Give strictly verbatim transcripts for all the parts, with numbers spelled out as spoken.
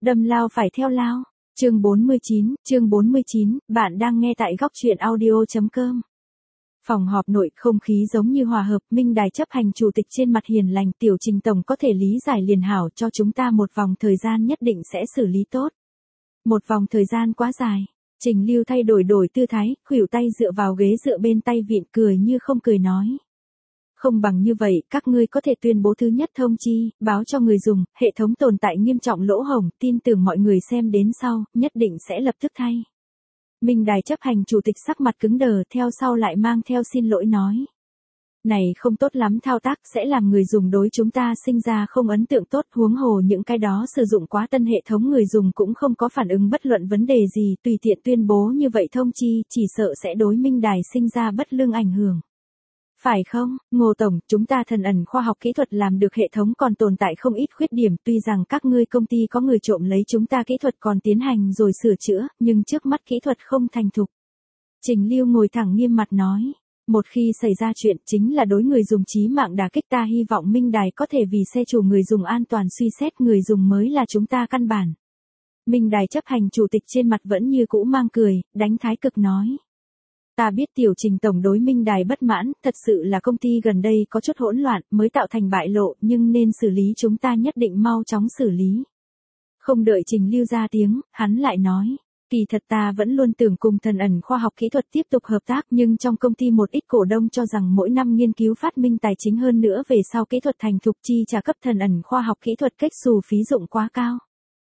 Đâm lao phải theo lao. Chương bốn mươi chín, chương bốn mươi chín, bạn đang nghe tại góc truyện audio chấm com. Phòng họp nội không khí giống như hòa hợp, Minh Đài chấp hành chủ tịch trên mặt hiền lành, Tiểu Trình tổng có thể lý giải liền hảo, cho chúng ta một vòng thời gian nhất định sẽ xử lý tốt. Một vòng thời gian quá dài. Trình Lưu thay đổi đổi tư thái, khuỷu tay dựa vào ghế dựa bên tay vịn, cười như không cười nói. Không bằng như vậy, các ngươi có thể tuyên bố thứ nhất thông chi, báo cho người dùng, hệ thống tồn tại nghiêm trọng lỗ hổng, tin tưởng mọi người xem đến sau, nhất định sẽ lập tức thay. Minh Đài chấp hành chủ tịch sắc mặt cứng đờ, theo sau lại mang theo xin lỗi nói. Này không tốt lắm thao tác, sẽ làm người dùng đối chúng ta sinh ra không ấn tượng tốt, huống hồ những cái đó sử dụng quá tân hệ thống người dùng cũng không có phản ứng bất luận vấn đề gì, tùy tiện tuyên bố như vậy thông chi, chỉ sợ sẽ đối Minh Đài sinh ra bất lương ảnh hưởng. Phải không, Ngô Tổng, chúng ta thần ẩn khoa học kỹ thuật làm được hệ thống còn tồn tại không ít khuyết điểm, tuy rằng các ngươi công ty có người trộm lấy chúng ta kỹ thuật còn tiến hành rồi sửa chữa, nhưng trước mắt kỹ thuật không thành thục. Trình Lưu ngồi thẳng nghiêm mặt nói, một khi xảy ra chuyện chính là đối người dùng chí mạng đả kích, ta hy vọng Minh Đài có thể vì xe chủ người dùng an toàn suy xét, người dùng mới là chúng ta căn bản. Minh Đài chấp hành chủ tịch trên mặt vẫn như cũ mang cười, đánh thái cực nói. Ta biết Tiểu Trình tổng đối Minh Đài bất mãn, thật sự là công ty gần đây có chút hỗn loạn, mới tạo thành bại lộ, nhưng nên xử lý chúng ta nhất định mau chóng xử lý. Không đợi Trình Lưu ra tiếng, hắn lại nói, kỳ thật ta vẫn luôn tưởng cùng thần ẩn khoa học kỹ thuật tiếp tục hợp tác, nhưng trong công ty một ít cổ đông cho rằng mỗi năm nghiên cứu phát minh tài chính hơn nữa về sau kỹ thuật thành thục chi trả cấp thần ẩn khoa học kỹ thuật cách xù phí dụng quá cao.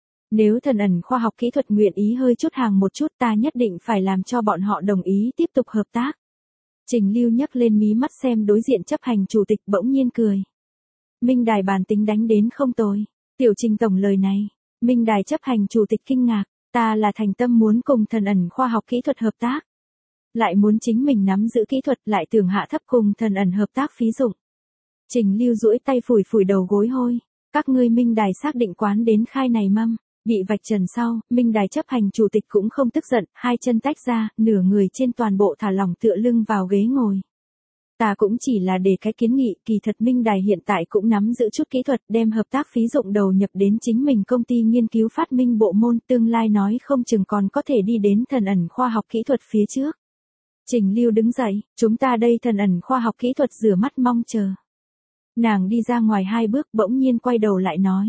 Nếu thần ẩn khoa học kỹ thuật nguyện ý hơi chút hàng một chút, ta nhất định phải làm cho bọn họ đồng ý tiếp tục hợp tác. Trình Lưu nhấc lên mí mắt xem đối diện chấp hành chủ tịch, bỗng nhiên cười. Minh Đài bản tính đánh đến không tồi. Tiểu Trình tổng lời này, Minh Đài chấp hành chủ tịch kinh ngạc, ta là thành tâm muốn cùng thần ẩn khoa học kỹ thuật hợp tác. Lại muốn chính mình nắm giữ kỹ thuật, lại tưởng hạ thấp cùng thần ẩn hợp tác phí dụng. Trình Lưu duỗi tay phủi phủi đầu gối hôi, các ngươi Minh Đài xác định quán đến khai này mâm. Bị vạch trần sau, Minh Đài chấp hành chủ tịch cũng không tức giận, hai chân tách ra, nửa người trên toàn bộ thả lỏng tựa lưng vào ghế ngồi. Ta cũng chỉ là để cái kiến nghị, kỳ thật Minh Đài hiện tại cũng nắm giữ chút kỹ thuật, đem hợp tác phí dụng đầu nhập đến chính mình công ty nghiên cứu phát minh bộ môn, tương lai nói không chừng còn có thể đi đến thần ẩn khoa học kỹ thuật phía trước. Trình Lưu đứng dậy, chúng ta đây thần ẩn khoa học kỹ thuật rửa mắt mong chờ. Nàng đi ra ngoài hai bước, bỗng nhiên quay đầu lại nói.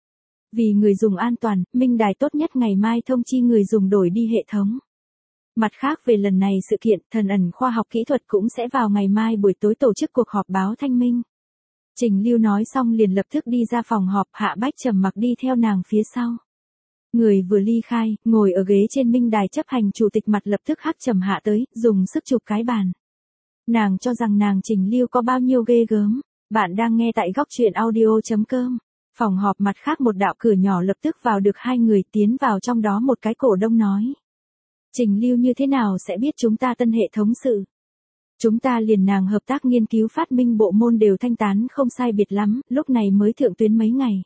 Vì người dùng an toàn, Minh Đài tốt nhất ngày mai thông chi người dùng đổi đi hệ thống. Mặt khác về lần này sự kiện, thần ẩn khoa học kỹ thuật cũng sẽ vào ngày mai buổi tối tổ chức cuộc họp báo thanh minh. Trình Lưu nói xong liền lập tức đi ra phòng họp, Hạ Bách trầm mặc đi theo nàng phía sau. Người vừa ly khai, ngồi ở ghế trên Minh Đài chấp hành chủ tịch mặt lập tức hắt trầm hạ tới, dùng sức chụp cái bàn. Nàng cho rằng nàng Trình Lưu có bao nhiêu ghê gớm. Bạn đang nghe tại góc truyện audio chấm com. Phòng họp mặt khác một đạo cửa nhỏ lập tức vào được hai người, tiến vào trong đó một cái cổ đông nói. Trình Lưu như thế nào sẽ biết chúng ta tân hệ thống sự? Chúng ta liền nàng hợp tác nghiên cứu phát minh bộ môn đều thanh tán không sai biệt lắm, lúc này mới thượng tuyến mấy ngày.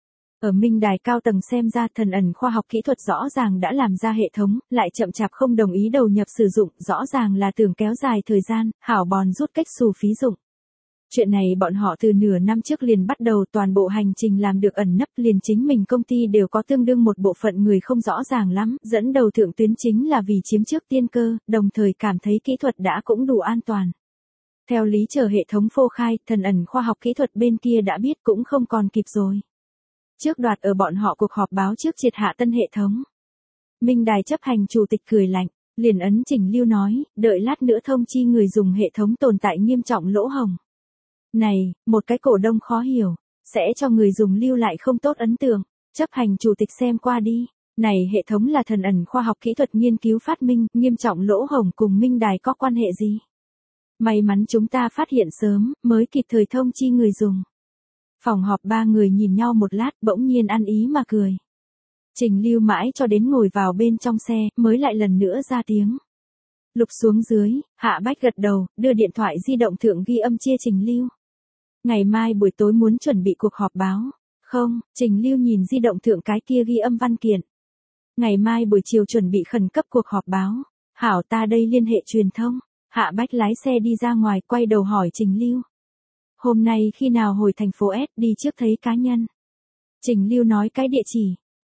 Ở Minh Đài cao tầng xem ra thần ẩn khoa học kỹ thuật rõ ràng đã làm ra hệ thống, lại chậm chạp không đồng ý đầu nhập sử dụng, rõ ràng là tưởng kéo dài thời gian, hảo bòn rút cách xù phí dụng. Chuyện này bọn họ từ nửa năm trước liền bắt đầu, toàn bộ hành trình làm được ẩn nấp, liền chính mình công ty đều có tương đương một bộ phận người không rõ ràng lắm, dẫn đầu thượng tuyến chính là vì chiếm trước tiên cơ, đồng thời cảm thấy kỹ thuật đã cũng đủ an toàn. Theo lý chờ hệ thống phô khai, thần ẩn khoa học kỹ thuật bên kia đã biết cũng không còn kịp rồi. Trước đoạt ở bọn họ cuộc họp báo trước triệt hạ tân hệ thống. Minh Đài chấp hành chủ tịch cười lạnh, liền ấn Trình Lưu nói, đợi lát nữa thông chi người dùng hệ thống tồn tại nghiêm trọng lỗ hổng. Này, một cái cổ đông khó hiểu, sẽ cho người dùng lưu lại không tốt ấn tượng, chấp hành chủ tịch xem qua đi. Này hệ thống là thần ẩn khoa học kỹ thuật nghiên cứu phát minh, nghiêm trọng lỗ hổng cùng Minh Đài có quan hệ gì? May mắn chúng ta phát hiện sớm, mới kịp thời thông chi người dùng. Phòng họp ba người nhìn nhau một lát, bỗng nhiên ăn ý mà cười. Trình Lưu mãi cho đến ngồi vào bên trong xe, mới lại lần nữa ra tiếng. Lục xuống dưới, Hạ Bách gật đầu, đưa điện thoại di động thượng ghi âm chia Trình Lưu. Ngày mai buổi tối muốn chuẩn bị cuộc họp báo. Không, Trình Lưu nhìn di động thượng cái kia ghi âm văn kiện. Ngày mai buổi chiều chuẩn bị khẩn cấp cuộc họp báo. Hảo, ta đây liên hệ truyền thông. Hạ Bách lái xe đi ra ngoài, quay đầu hỏi Trình Lưu. Hôm nay khi nào hồi thành phố S đi trước thấy cá nhân. Trình Lưu nói cái địa chỉ.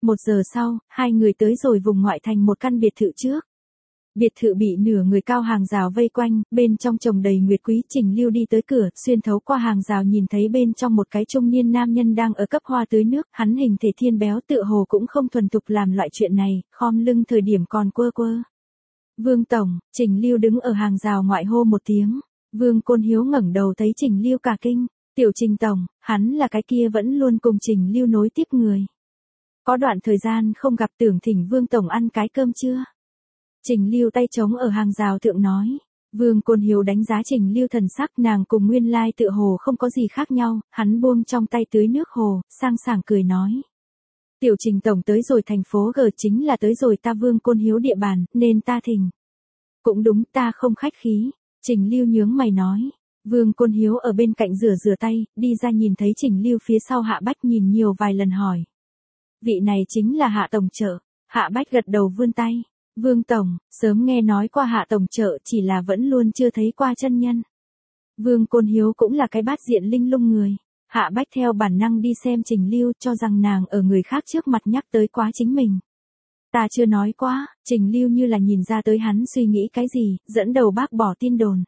Một giờ sau, hai người tới rồi vùng ngoại thành một căn biệt thự trước. Biệt thự bị nửa người cao hàng rào vây quanh, bên trong trồng đầy nguyệt quý. Trình Lưu đi tới cửa, xuyên thấu qua hàng rào nhìn thấy bên trong một cái trung niên nam nhân đang ở cấp hoa tưới nước, hắn hình thể thiên béo tựa hồ cũng không thuần thục làm loại chuyện này, khom lưng thời điểm còn quơ quơ. Vương tổng, Trình Lưu đứng ở hàng rào ngoại hô một tiếng. Vương Côn Hiếu ngẩng đầu thấy Trình Lưu cả kinh, tiểu Trình tổng, hắn là cái kia vẫn luôn cùng Trình Lưu nối tiếp người. Có đoạn thời gian không gặp, tưởng thỉnh Vương tổng ăn cái cơm chưa? Trình Lưu tay trống ở hàng rào thượng nói. Vương Côn Hiếu đánh giá Trình Lưu thần sắc, nàng cùng nguyên lai tựa hồ không có gì khác nhau, hắn buông trong tay tưới nước hồ, sang sảng cười nói. Tiểu Trình tổng tới rồi thành phố G chính là tới rồi ta Vương Côn Hiếu địa bàn, nên ta thỉnh. Cũng đúng, ta không khách khí. Trình Lưu nhướng mày nói. Vương Côn Hiếu ở bên cạnh rửa rửa tay, đi ra nhìn thấy Trình Lưu phía sau Hạ Bách nhìn nhiều vài lần hỏi. Vị này chính là Hạ tổng trợ. Hạ Bách gật đầu vươn tay. Vương tổng, sớm nghe nói qua Hạ tổng trợ, chỉ là vẫn luôn chưa thấy qua chân nhân. Vương Côn Hiếu cũng là cái bát diện linh lung người. Hạ Bách theo bản năng đi xem Trình Lưu, cho rằng nàng ở người khác trước mặt nhắc tới quá chính mình. Ta chưa nói quá. Trình Lưu như là nhìn ra tới hắn suy nghĩ cái gì, dẫn đầu bác bỏ tin đồn.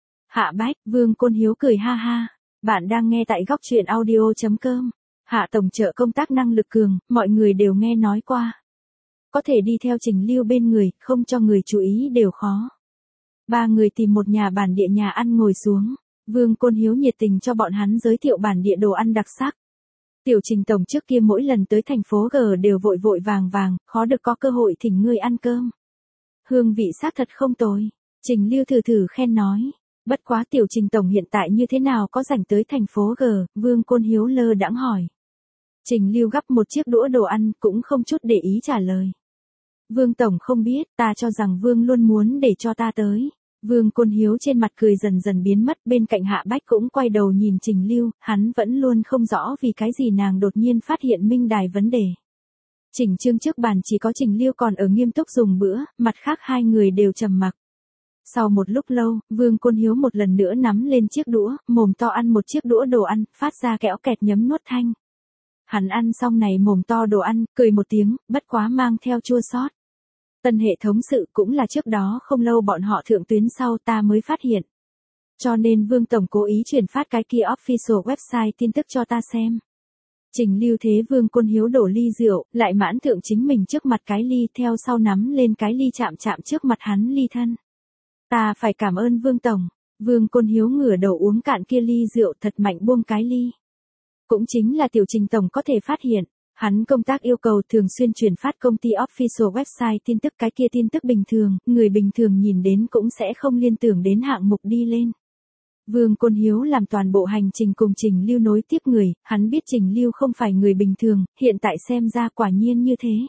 Hạ Bách, Vương Côn Hiếu cười ha ha. Bạn đang nghe tại góc truyện audio chấm com. Hạ tổng trợ công tác năng lực cường, mọi người đều nghe nói qua. Có thể đi theo Trình Lưu bên người, không cho người chú ý đều khó. Ba người tìm một nhà bản địa nhà ăn ngồi xuống. Vương Côn Hiếu nhiệt tình cho bọn hắn giới thiệu bản địa đồ ăn đặc sắc. Tiểu Trình tổng trước kia mỗi lần tới thành phố G đều vội vội vàng vàng, khó được có cơ hội thỉnh ngươi ăn cơm. Hương vị xác thật không tồi. Trình Lưu thử thử khen nói. Bất quá Tiểu Trình tổng hiện tại như thế nào có rảnh tới thành phố G, Vương Côn Hiếu lơ đãng hỏi. Trình Lưu gắp một chiếc đũa đồ ăn, cũng không chút để ý trả lời. Vương tổng không biết, ta cho rằng Vương luôn muốn để cho ta tới. Vương Côn Hiếu trên mặt cười dần dần biến mất, bên cạnh Hạ Bách cũng quay đầu nhìn Trình Lưu, hắn vẫn luôn không rõ vì cái gì nàng đột nhiên phát hiện minh đài vấn đề. Chỉnh chương trước bàn chỉ có Trình Lưu còn ở nghiêm túc dùng bữa, mặt khác hai người đều trầm mặc. Sau một lúc lâu, Vương Côn Hiếu một lần nữa nắm lên chiếc đũa, mồm to ăn một chiếc đũa đồ ăn, phát ra kẽo kẹt nhấm nuốt thanh. Hắn ăn xong này mồm to đồ ăn, cười một tiếng, bất quá mang theo chua xót. Tân hệ thống sự cũng là trước đó không lâu bọn họ thượng tuyến sau ta mới phát hiện. Cho nên Vương tổng cố ý truyền phát cái kia official website tin tức cho ta xem. Trình Lưu thế Vương Côn Hiếu đổ ly rượu, lại mãn thượng chính mình trước mặt cái ly, theo sau nắm lên cái ly chạm chạm trước mặt hắn ly thân. Ta phải cảm ơn Vương tổng. Vương Côn Hiếu ngửa đầu uống cạn kia ly rượu, thật mạnh buông cái ly. Cũng chính là Tiểu Trình tổng có thể phát hiện. Hắn công tác yêu cầu thường xuyên truyền phát công ty official website tin tức, cái kia tin tức bình thường, người bình thường nhìn đến cũng sẽ không liên tưởng đến hạng mục đi lên. Vương Côn Hiếu làm toàn bộ hành trình cùng Trình Lưu nối tiếp người, hắn biết Trình Lưu không phải người bình thường, hiện tại xem ra quả nhiên như thế.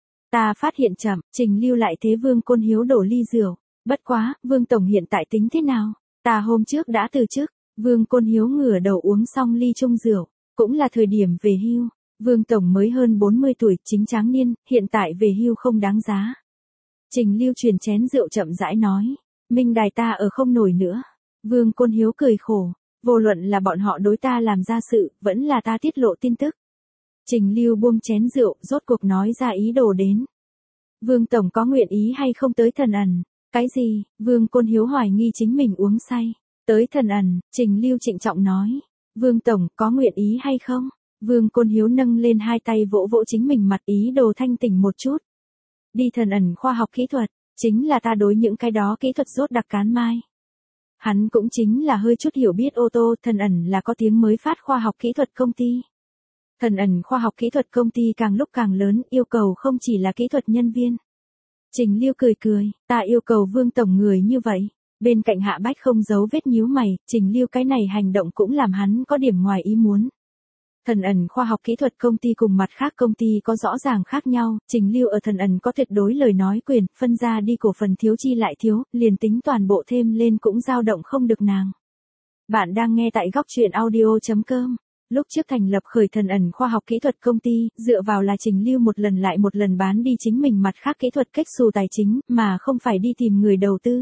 Ta phát hiện chậm, Trình Lưu lại thế Vương Côn Hiếu đổ ly rượu. Bất quá, Vương tổng hiện tại tính thế nào? Ta hôm trước đã từ chức. Vương Côn Hiếu ngửa đầu uống xong ly chung rượu, cũng là thời điểm về hưu. Vương tổng mới hơn bốn mươi tuổi, chính tráng niên, hiện tại về hưu không đáng giá. Trình Lưu truyền chén rượu chậm rãi nói. Minh đài ta ở không nổi nữa. Vương Côn Hiếu cười khổ. Vô luận là bọn họ đối ta làm ra sự, vẫn là ta tiết lộ tin tức. Trình Lưu buông chén rượu, rốt cuộc nói ra ý đồ đến. Vương tổng có nguyện ý hay không tới Thần Ẩn? Cái gì? Vương Côn Hiếu hoài nghi chính mình uống say. Tới Thần Ẩn, Trình Lưu trịnh trọng nói. Vương tổng có nguyện ý hay không? Vương Côn Hiếu nâng lên hai tay vỗ vỗ chính mình mặt, ý đồ thanh tỉnh một chút. Đi Thần Ẩn khoa học kỹ thuật, chính là ta đối những cái đó kỹ thuật rốt đặc cán mai. Hắn cũng chính là hơi chút hiểu biết ô tô. Thần Ẩn là có tiếng mới phát khoa học kỹ thuật công ty. Thần Ẩn khoa học kỹ thuật công ty càng lúc càng lớn, yêu cầu không chỉ là kỹ thuật nhân viên. Trình Lưu cười cười, ta yêu cầu Vương tổng người như vậy. Bên cạnh Hạ Bách không giấu vết nhíu mày, Trình Lưu cái này hành động cũng làm hắn có điểm ngoài ý muốn. Thần Ẩn khoa học kỹ thuật công ty cùng mặt khác công ty có rõ ràng khác nhau, Trình Lưu ở Thần Ẩn có tuyệt đối lời nói quyền, phân ra đi cổ phần thiếu chi lại thiếu, liền tính toàn bộ thêm lên cũng dao động không được nàng. Bạn đang nghe tại góc truyện audio chấm com. Lúc trước thành lập khởi Thần Ẩn khoa học kỹ thuật công ty, dựa vào là Trình Lưu một lần lại một lần bán đi chính mình mặt khác kỹ thuật cách xù tài chính, mà không phải đi tìm người đầu tư.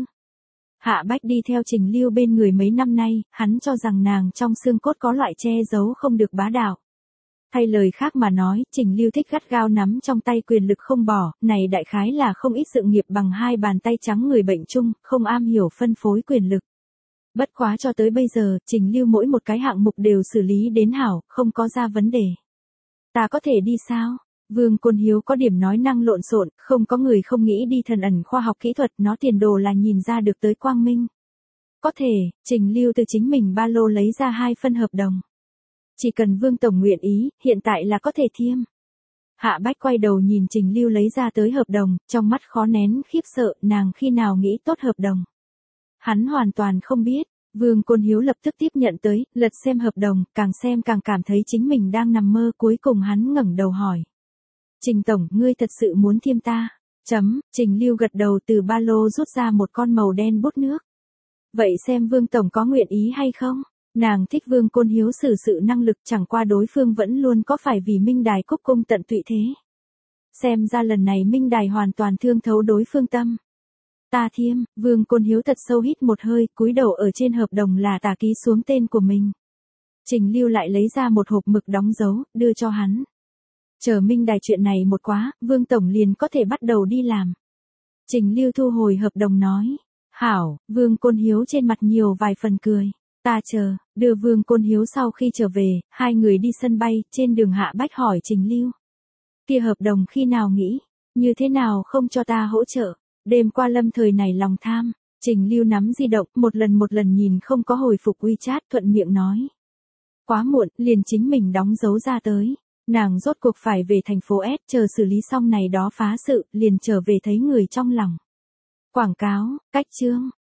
Hạ Bách đi theo Trình Lưu bên người mấy năm nay, hắn cho rằng nàng trong xương cốt có loại che giấu không được bá đạo. Thay lời khác mà nói, Trình Lưu thích gắt gao nắm trong tay quyền lực không bỏ, này đại khái là không ít sự nghiệp bằng hai bàn tay trắng người bệnh chung, không am hiểu phân phối quyền lực. Bất quá cho tới bây giờ, Trình Lưu mỗi một cái hạng mục đều xử lý đến hảo, không có ra vấn đề. Ta có thể đi sao? Vương Côn Hiếu có điểm nói năng lộn xộn, không có người không nghĩ đi thần ẩn khoa học kỹ thuật, nó tiền đồ là nhìn ra được tới quang minh. Có thể, Trình Lưu từ chính mình ba lô lấy ra hai phân hợp đồng. Chỉ cần Vương Tổng nguyện ý, hiện tại là có thể thiêm. Hạ Bách quay đầu nhìn Trình Lưu lấy ra tới hợp đồng, trong mắt khó nén khiếp sợ, nàng khi nào nghĩ tốt hợp đồng. Hắn hoàn toàn không biết, Vương Côn Hiếu lập tức tiếp nhận tới, lật xem hợp đồng, càng xem càng cảm thấy chính mình đang nằm mơ, cuối cùng hắn ngẩng đầu hỏi. Trình Tổng, ngươi thật sự muốn thiêm ta? Chấm, Trình Lưu gật đầu từ ba lô rút ra một con màu đen bút nước. Vậy xem Vương Tổng có nguyện ý hay không? Nàng thích Vương Côn Hiếu xử sự năng lực, chẳng qua đối phương vẫn luôn có phải vì Minh Đài cúc cung tận tụy thế. Xem ra lần này Minh Đài hoàn toàn thương thấu đối phương tâm. Ta thiêm, Vương Côn Hiếu thật sâu hít một hơi, cúi đầu ở trên hợp đồng là tà ký xuống tên của mình. Trình Lưu lại lấy ra một hộp mực đóng dấu, đưa cho hắn. Chờ Minh Đài chuyện này một quá, Vương Tổng liền có thể bắt đầu đi làm. Trình Lưu thu hồi hợp đồng nói. Hảo, Vương Côn Hiếu trên mặt nhiều vài phần cười. Ta chờ, đưa Vương Côn Hiếu sau khi trở về, hai người đi sân bay, trên đường Hạ Bách hỏi Trình Lưu. Kia hợp đồng khi nào nghĩ, như thế nào không cho ta hỗ trợ, đêm qua lâm thời này lòng tham, Trình Lưu nắm di động, một lần một lần nhìn không có hồi phục WeChat, thuận miệng nói. Quá muộn, liền chính mình đóng dấu ra tới, nàng rốt cuộc phải về thành phố S, chờ xử lý xong này đó phá sự, liền trở về thấy người trong lòng. Quảng cáo, cách chương.